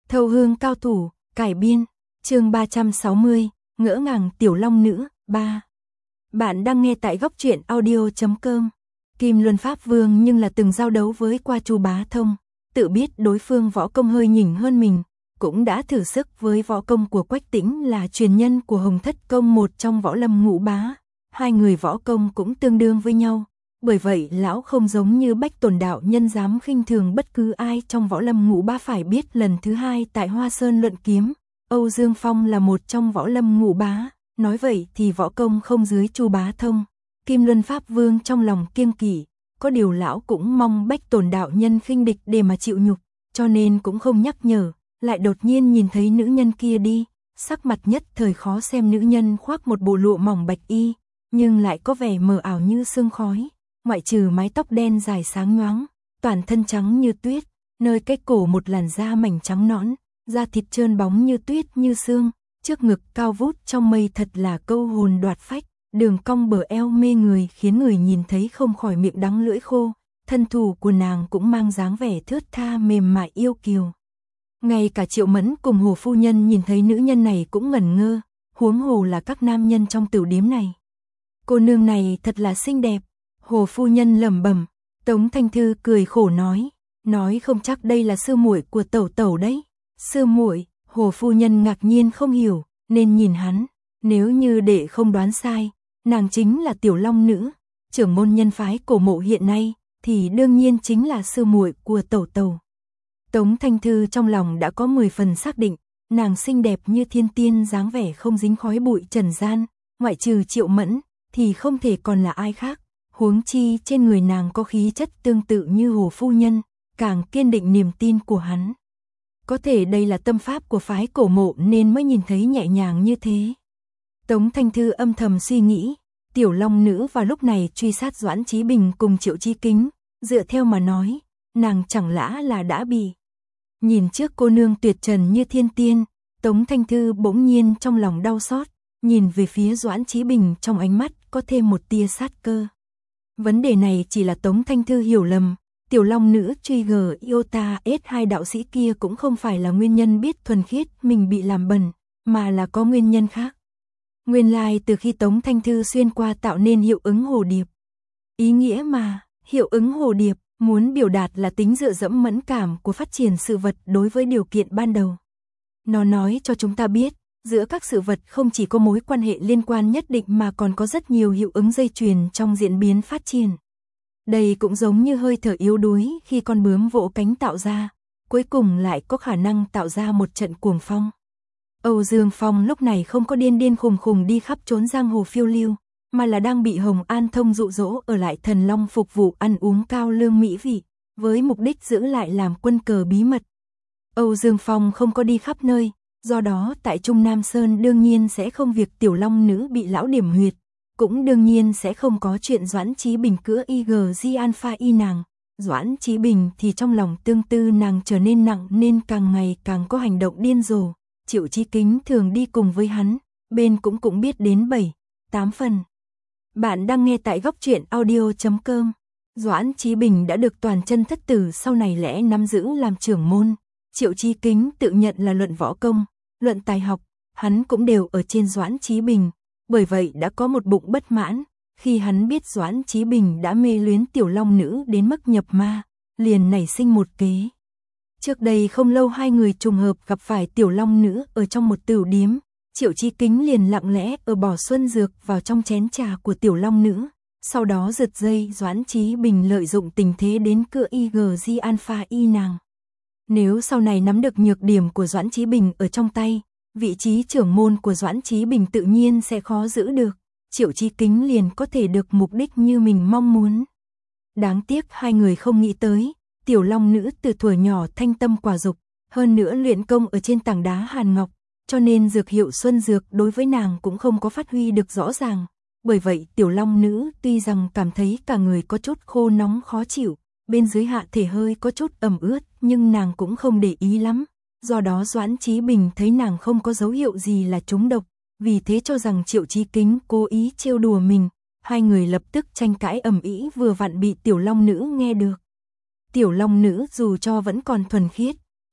Thâu hương cao thủ, cải biên, chương 360, ngỡ ngàng tiểu long nữ, 3. Bạn đang nghe tại góc truyện audio.com. Kim Luân Pháp Vương nhưng là từng giao đấu với qua Chu Bá Thông, tự biết đối phương võ công hơi nhỉnh hơn mình, cũng đã thử sức với võ công của Quách Tĩnh là truyền nhân của Hồng Thất Công một trong võ lâm ngũ bá. Hai người võ công cũng tương đương với nhau, bởi vậy lão không giống như Bách Tồn đạo nhân dám khinh thường bất cứ ai trong võ lâm ngũ bá. Phải biết lần thứ hai tại Hoa Sơn luận kiếm, Âu Dương Phong là một trong võ lâm ngũ bá, nói vậy thì võ công không dưới Chu Bá Thông. Kim Luân Pháp Vương trong lòng kiêng kỵ, có điều lão cũng mong Bách Tồn đạo nhân khinh địch để mà chịu nhục, cho nên cũng không nhắc nhở. Lại đột nhiên nhìn thấy nữ nhân kia đi, sắc mặt nhất thời khó xem. Nữ nhân khoác một bộ lụa mỏng bạch y, nhưng lại có vẻ mờ ảo như sương khói, ngoại trừ mái tóc đen dài sáng nhoáng, toàn thân trắng như tuyết, nơi cái cổ một làn da mảnh trắng nõn, da thịt trơn bóng như tuyết như sương, trước ngực cao vút trong mây thật là câu hồn đoạt phách, đường cong bờ eo mê người khiến người nhìn thấy không khỏi miệng đắng lưỡi khô, thân thủ của nàng cũng mang dáng vẻ thướt tha mềm mại yêu kiều. Ngay cả Triệu Mẫn cùng Hồ phu nhân nhìn thấy nữ nhân này cũng ngẩn ngơ, huống hồ là các nam nhân trong tửu điếm này. Cô nương này thật là xinh đẹp, Hồ phu nhân lẩm bẩm. Tống Thanh Thư cười khổ nói không chắc đây là sư muội của tẩu tẩu đấy. Sư muội? Hồ phu nhân ngạc nhiên không hiểu, nên nhìn hắn, nếu như để không đoán sai, nàng chính là tiểu long nữ, trưởng môn nhân phái Cổ Mộ hiện nay, thì đương nhiên chính là sư muội của tẩu tẩu. Tống Thanh Thư trong lòng đã có 10 phần xác định, nàng xinh đẹp như thiên tiên, dáng vẻ không dính khói bụi trần gian, ngoại trừ Triệu Mẫn thì không thể còn là ai khác, huống chi trên người nàng có khí chất tương tự như Hồ phu nhân, càng kiên định niềm tin của hắn. Có thể đây là tâm pháp của phái Cổ Mộ nên mới nhìn thấy nhẹ nhàng như thế. Tống Thanh Thư âm thầm suy nghĩ, tiểu long nữ vào lúc này truy sát Doãn Chí Bình cùng Triệu Chí Kính, dựa theo mà nói, nàng chẳng lẽ là đã bị. Nhìn trước cô nương tuyệt trần như thiên tiên, Tống Thanh Thư bỗng nhiên trong lòng đau xót, nhìn về phía Doãn Chí Bình trong ánh mắt có thêm một tia sát cơ. Vấn đề này chỉ là Tống Thanh Thư hiểu lầm, tiểu long nữ truy Iota S2 đạo sĩ kia cũng không phải là nguyên nhân biết thuần khiết mình bị làm bẩn, mà là có nguyên nhân khác. Nguyên lai từ khi Tống Thanh Thư xuyên qua tạo nên hiệu ứng hồ điệp. Ý nghĩa mà, hiệu ứng hồ điệp muốn biểu đạt là tính dựa dẫm mẫn cảm của phát triển sự vật đối với điều kiện ban đầu. Nó nói cho chúng ta biết, giữa các sự vật không chỉ có mối quan hệ liên quan nhất định mà còn có rất nhiều hiệu ứng dây chuyền trong diễn biến phát triển. Đây cũng giống như hơi thở yếu đuối khi con bướm vỗ cánh tạo ra, cuối cùng lại có khả năng tạo ra một trận cuồng phong. Âu Dương Phong lúc này không có điên khùng khùng đi khắp trốn giang hồ phiêu lưu, mà là đang bị Hồng An Thông dụ dỗ ở lại Thần Long phục vụ ăn uống cao lương mỹ vị, với mục đích giữ lại làm quân cờ bí mật. Âu Dương Phong không có đi khắp nơi, do đó tại Trung Nam Sơn đương nhiên sẽ không việc tiểu long nữ bị lão điểm huyệt, cũng đương nhiên sẽ không có chuyện Doãn Chí Bình cữa IG Alpha y nàng. Doãn Chí Bình thì trong lòng tương tư nàng trở nên nặng nên càng ngày càng có hành động điên rồ. Triệu Chí Kính thường đi cùng với hắn, bên cũng biết đến 7-8 phần. Bạn đang nghe tại góc truyện audio.com. Doãn Chí Bình đã được toàn chân thất tử sau này lẽ nắm giữ làm trưởng môn. Triệu Chí Kính tự nhận là luận võ công, luận tài học, hắn cũng đều ở trên Doãn Chí Bình, bởi vậy đã có một bụng bất mãn. Khi hắn biết Doãn Chí Bình đã mê luyến tiểu long nữ đến mức nhập ma, liền nảy sinh một kế. Trước đây không lâu hai người trùng hợp gặp phải tiểu long nữ ở trong một tửu điếm, Triệu Chí Kính liền lặng lẽ bỏ xuân dược vào trong chén trà của tiểu long nữ, sau đó giật dây Doãn Chí Bình lợi dụng tình thế đến cưa IG Alpha y nàng. Nếu sau này nắm được nhược điểm của Doãn Chí Bình ở trong tay, vị trí trưởng môn của Doãn Chí Bình tự nhiên sẽ khó giữ được, Triệu Chí Kính liền có thể được mục đích như mình mong muốn. Đáng tiếc hai người không nghĩ tới, tiểu long nữ từ thuở nhỏ thanh tâm quả dục, hơn nữa luyện công ở trên tảng đá hàn ngọc, cho nên dược hiệu xuân dược đối với nàng cũng không có phát huy được rõ ràng. Bởi vậy tiểu long nữ tuy rằng cảm thấy cả người có chút khô nóng khó chịu, bên dưới hạ thể hơi có chút ẩm ướt, nhưng nàng cũng không để ý lắm. Do đó Doãn Chí Bình thấy nàng không có dấu hiệu gì là trúng độc, vì thế cho rằng Triệu Chí Kính cố ý trêu đùa mình. Hai người lập tức tranh cãi ầm ĩ, vừa vặn bị tiểu long nữ nghe được. Tiểu long nữ dù cho vẫn còn thuần khiết,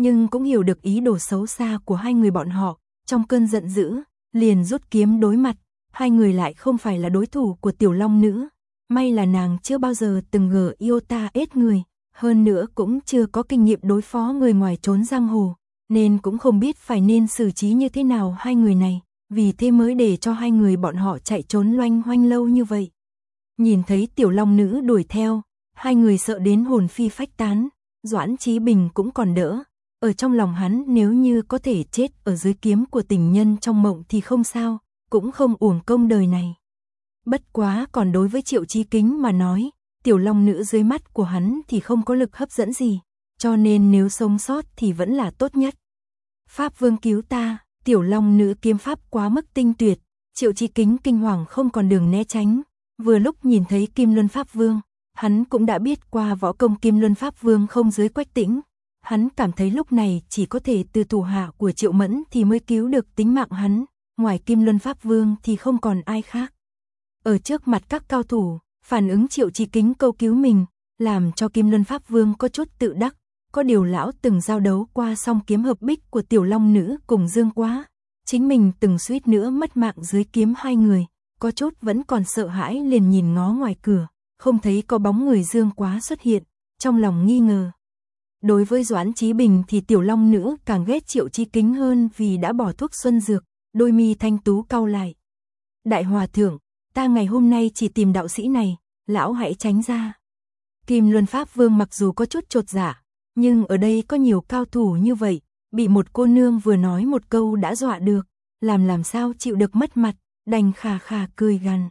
nhưng cũng hiểu được ý đồ xấu xa của hai người bọn họ, trong cơn giận dữ, liền rút kiếm đối mặt, hai người lại không phải là đối thủ của Tiểu Long Nữ, may là nàng chưa bao giờ từng gờ yêu ta ết người, hơn nữa cũng chưa có kinh nghiệm đối phó người ngoài trốn giang hồ, nên cũng không biết phải nên xử trí như thế nào hai người này, vì thế mới để cho hai người bọn họ chạy trốn loanh hoanh lâu như vậy. Nhìn thấy Tiểu Long Nữ đuổi theo, hai người sợ đến hồn phi phách tán, Doãn Chí Bình cũng còn đỡ, ở trong lòng hắn nếu như có thể chết ở dưới kiếm của tình nhân trong mộng thì không sao, cũng không uổng công đời này. Bất quá còn đối với Triệu Chí Kính mà nói, Tiểu Long Nữ dưới mắt của hắn thì không có lực hấp dẫn gì, cho nên nếu sống sót thì vẫn là tốt nhất. Pháp Vương cứu ta, Tiểu Long Nữ kiếm pháp quá mức tinh tuyệt, Triệu Chí Kính kinh hoàng không còn đường né tránh, vừa lúc nhìn thấy Kim Luân Pháp Vương, hắn cũng đã biết qua võ công Kim Luân Pháp Vương không dưới Quách Tĩnh, hắn cảm thấy lúc này chỉ có thể từ thủ hạ của Triệu Mẫn thì mới cứu được tính mạng hắn, ngoài Kim Luân Pháp Vương thì không còn ai khác. Ở trước mặt các cao thủ, phản ứng Triệu Chí Kính câu cứu mình, làm cho Kim Luân Pháp Vương có chút tự đắc, có điều lão từng giao đấu qua song kiếm hợp bích của Tiểu Long Nữ cùng Dương Quá, chính mình từng suýt nữa mất mạng dưới kiếm hai người, có chút vẫn còn sợ hãi liền nhìn ngó ngoài cửa, không thấy có bóng người Dương Quá xuất hiện, trong lòng nghi ngờ. Đối với Doãn Chí Bình thì Tiểu Long Nữ càng ghét Triệu Chí Kính hơn vì đã bỏ thuốc xuân dược, đôi mi thanh tú cau lại. Đại Hòa Thượng, ta ngày hôm nay chỉ tìm đạo sĩ này, lão hãy tránh ra. Kim Luân Pháp Vương mặc dù có chút chột dạ, nhưng ở đây có nhiều cao thủ như vậy, bị một cô nương vừa nói một câu đã dọa được, làm sao chịu được mất mặt, đành khà khà cười gằn.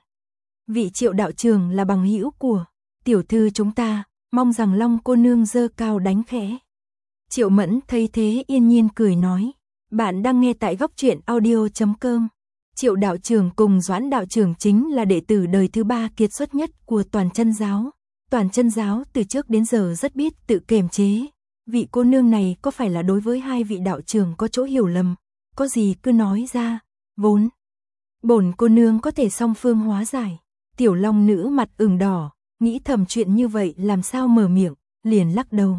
Vị Triệu đạo trưởng là bằng hữu của tiểu thư chúng ta, mong rằng Long cô nương giơ cao đánh khẽ. Triệu Mẫn thấy thế yên nhiên cười nói, bạn đang nghe tại góc truyện audio.com. Triệu đạo trưởng cùng Doãn đạo trưởng chính là đệ tử đời thứ 3 kiệt xuất nhất của Toàn Chân giáo. Toàn Chân giáo từ trước đến giờ rất biết tự kiềm chế. Vị cô nương này có phải là đối với hai vị đạo trưởng có chỗ hiểu lầm, có gì cứ nói ra, vốn bổn cô nương có thể song phương hóa giải. Tiểu Long Nữ mặt ửng đỏ, nghĩ thầm chuyện như vậy làm sao mở miệng, liền lắc đầu.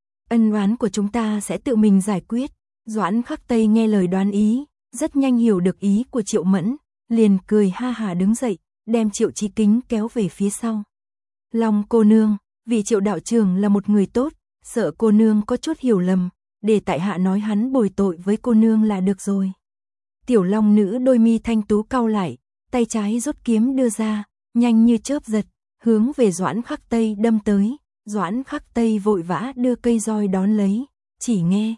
Ân oán của chúng ta sẽ tự mình giải quyết. Doãn Khắc Tây nghe lời đoán ý, rất nhanh hiểu được ý của Triệu Mẫn, liền cười ha hà đứng dậy, đem Triệu Chí Kính kéo về phía sau. Long cô nương, vị Triệu đạo trưởng là một người tốt, sợ cô nương có chút hiểu lầm, để tại hạ nói hắn bồi tội với cô nương là được rồi. Tiểu Long Nữ đôi mi thanh tú cau lại, tay trái rút kiếm đưa ra, nhanh như chớp giật, hướng về Doãn Khắc Tây đâm tới. Doãn Khắc Tây vội vã đưa cây roi đón lấy, chỉ nghe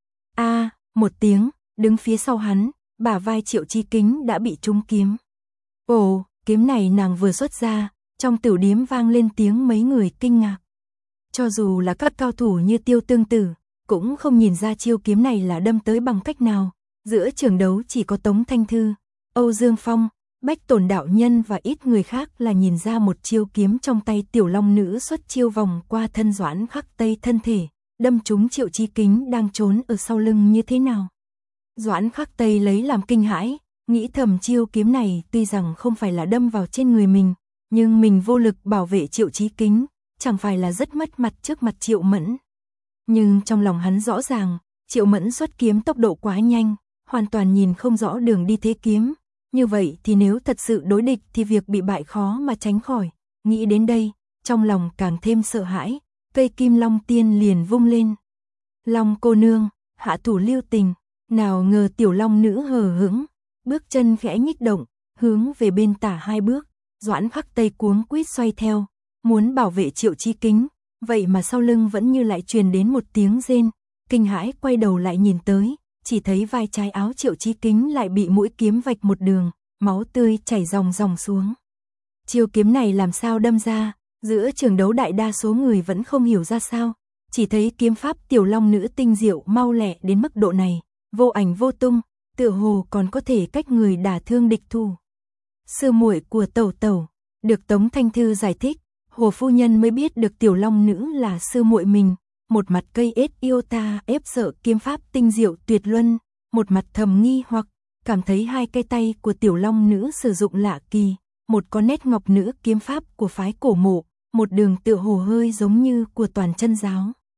a một tiếng, đứng phía sau hắn, bả vai Triệu Chí Kính đã bị trúng kiếm. Ồ, kiếm này nàng vừa xuất ra, trong tiểu điếm vang lên tiếng mấy người kinh ngạc. Cho dù là các cao thủ như Tiêu Tương Tử, cũng không nhìn ra chiêu kiếm này là đâm tới bằng cách nào. Giữa trường đấu chỉ có Tống Thanh Thư, Âu Dương Phong, Bách Tổn đạo nhân và ít người khác là nhìn ra một chiêu kiếm trong tay Tiểu Long Nữ xuất chiêu vòng qua thân Doãn Khắc Tây thân thể, đâm trúng Triệu Chí Kính đang trốn ở sau lưng như thế nào. Doãn Khắc Tây lấy làm kinh hãi, nghĩ thầm chiêu kiếm này tuy rằng không phải là đâm vào trên người mình, nhưng mình vô lực bảo vệ Triệu Chí Kính, chẳng phải là rất mất mặt trước mặt Triệu Mẫn. Nhưng trong lòng hắn rõ ràng, Triệu Mẫn xuất kiếm tốc độ quá nhanh, hoàn toàn nhìn không rõ đường đi thế kiếm. Như vậy thì nếu thật sự đối địch thì việc bị bại khó mà tránh khỏi. Nghĩ đến đây, trong lòng càng thêm sợ hãi, cây Kim Long Tiên liền vung lên. Long cô nương, hạ thủ lưu tình, nào ngờ Tiểu Long Nữ hờ hững, bước chân khẽ nhích động, hướng về bên tả hai bước, Doãn Khắc Tây cuống quýt xoay theo, muốn bảo vệ Triệu Chí Kính, vậy mà sau lưng vẫn như lại truyền đến một tiếng rên, kinh hãi quay đầu lại nhìn tới, chỉ thấy vai trái áo Triệu Chí Kính lại bị mũi kiếm vạch một đường, máu tươi chảy ròng ròng xuống. Chiêu kiếm này làm sao đâm ra, giữa trường đấu đại đa số người vẫn không hiểu ra sao, chỉ thấy kiếm pháp Tiểu Long Nữ tinh diệu mau lẹ đến mức độ này, vô ảnh vô tung, tựa hồ còn có thể cách người đả thương địch thủ. Sư muội của tẩu tẩu, được Tống Thanh Thư giải thích, Hồ phu nhân mới biết được Tiểu Long Nữ là sư muội mình, một mặt cây ết yêu ta ép sợ kiếm pháp tinh diệu tuyệt luân, một mặt thầm nghi hoặc cảm thấy hai cái tay của Tiểu Long Nữ sử dụng lạ kỳ, một có nét ngọc nữ kiếm pháp của phái Cổ Mộ, một đường tựa hồ hơi giống như của Toàn Chân giáo.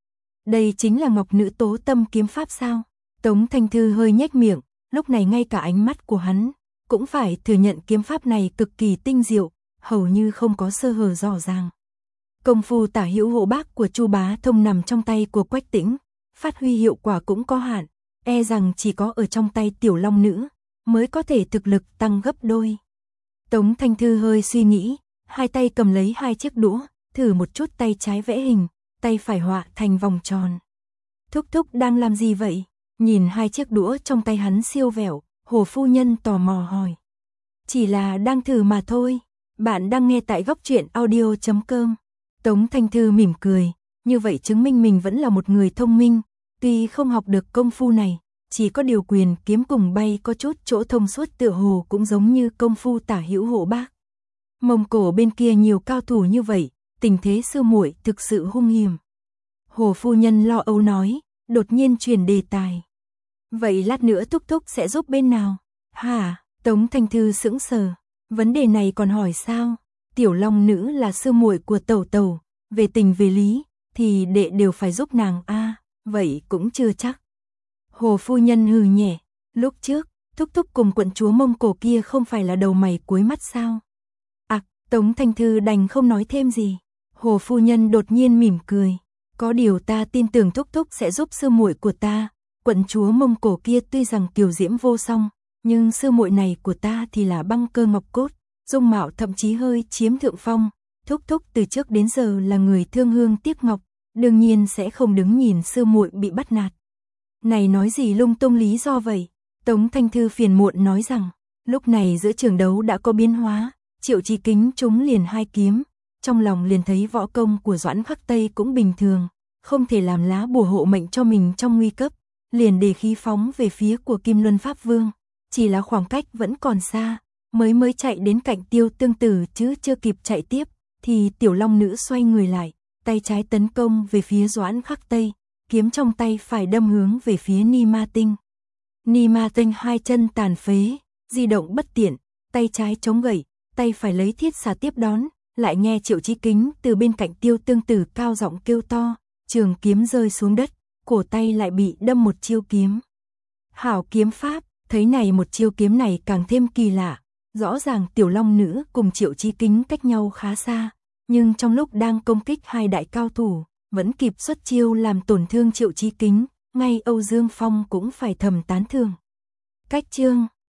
Đây chính là Ngọc Nữ Tố Tâm kiếm pháp sao? Tống Thanh Thư hơi nhếch miệng, lúc này ngay cả ánh mắt của hắn cũng phải thừa nhận kiếm pháp này cực kỳ tinh diệu, hầu như không có sơ hở rõ ràng. Công phu tả hữu hộ bác của Chu Bá Thông nằm trong tay của Quách Tĩnh, phát huy hiệu quả cũng có hạn, e rằng chỉ có ở trong tay Tiểu Long Nữ mới có thể thực lực tăng gấp đôi. Tống Thanh Thư hơi suy nghĩ, hai tay cầm lấy hai chiếc đũa, thử một chút tay trái vẽ hình, tay phải họa thành vòng tròn. Thúc thúc đang làm gì vậy? Nhìn hai chiếc đũa trong tay hắn siêu vẹo, Hồ phu nhân tò mò hỏi. Chỉ là đang thử mà thôi. Bạn đang nghe tại góc truyện audio.com. Tống Thanh Thư mỉm cười, như vậy chứng minh mình vẫn là một người thông minh, tuy không học được công phu này, chỉ có điều quyền kiếm cùng bay có chút chỗ thông suốt tựa hồ cũng giống như công phu tả hữu hộ bác. Mông Cổ bên kia nhiều cao thủ như vậy, tình thế sư muội thực sự hung hiểm. Hồ phu nhân lo âu nói, đột nhiên chuyển đề tài. Vậy lát nữa thúc thúc sẽ giúp bên nào? Hả? Tống Thanh Thư sững sờ, vấn đề này còn hỏi sao? Tiểu Long Nữ là sư muội của tẩu tẩu, về tình về lý thì đệ đều phải giúp nàng a, vậy cũng chưa chắc. Hồ phu nhân hừ nhẹ, lúc trước thúc thúc cùng quận chúa Mông Cổ kia không phải là đầu mày cuối mắt sao? Tống Thanh Thư đành không nói thêm gì. Hồ phu nhân đột nhiên mỉm cười, có điều ta tin tưởng thúc thúc sẽ giúp sư muội của ta. Quận chúa Mông Cổ kia tuy rằng kiều diễm vô song, nhưng sư muội này của ta thì là băng cơ ngọc cốt, dung mạo thậm chí hơi chiếm thượng phong. Thúc thúc từ trước đến giờ là người thương hương tiếc ngọc, đương nhiên sẽ không đứng nhìn sư muội bị bắt nạt. Này nói gì lung tung lý do vậy? Tống Thanh Thư phiền muộn nói rằng, lúc này giữa trường đấu đã có biến hóa. Triệu Chí Kính trúng liền hai kiếm, trong lòng liền thấy võ công của Doãn Khắc Tây cũng bình thường, không thể làm lá bùa hộ mệnh cho mình trong nguy cấp, liền đề khí phóng về phía của Kim Luân Pháp Vương, chỉ là khoảng cách vẫn còn xa, mới chạy đến cạnh Tiêu Tương Tử chứ chưa kịp chạy tiếp, thì Tiểu Long Nữ xoay người lại, tay trái tấn công về phía Doãn Khắc Tây, kiếm trong tay phải đâm hướng về phía Ni Ma Tinh. Ni Ma Tinh hai chân tàn phế, di động bất tiện, tay trái chống gậy, tay phải lấy thiết xà tiếp đón, lại nghe Triệu Chí Kính từ bên cạnh Tiêu Tương Tử cao giọng kêu to, trường kiếm rơi xuống đất, cổ tay lại bị đâm một chiêu kiếm. Hảo kiếm pháp, thấy này một chiêu kiếm này càng thêm kỳ lạ, rõ ràng Tiểu Long Nữ cùng Triệu Chí Kính cách nhau khá xa, nhưng trong lúc đang công kích hai đại cao thủ, vẫn kịp xuất chiêu làm tổn thương Triệu Chí Kính, ngay Âu Dương Phong cũng phải thầm tán thưởng. Cách chương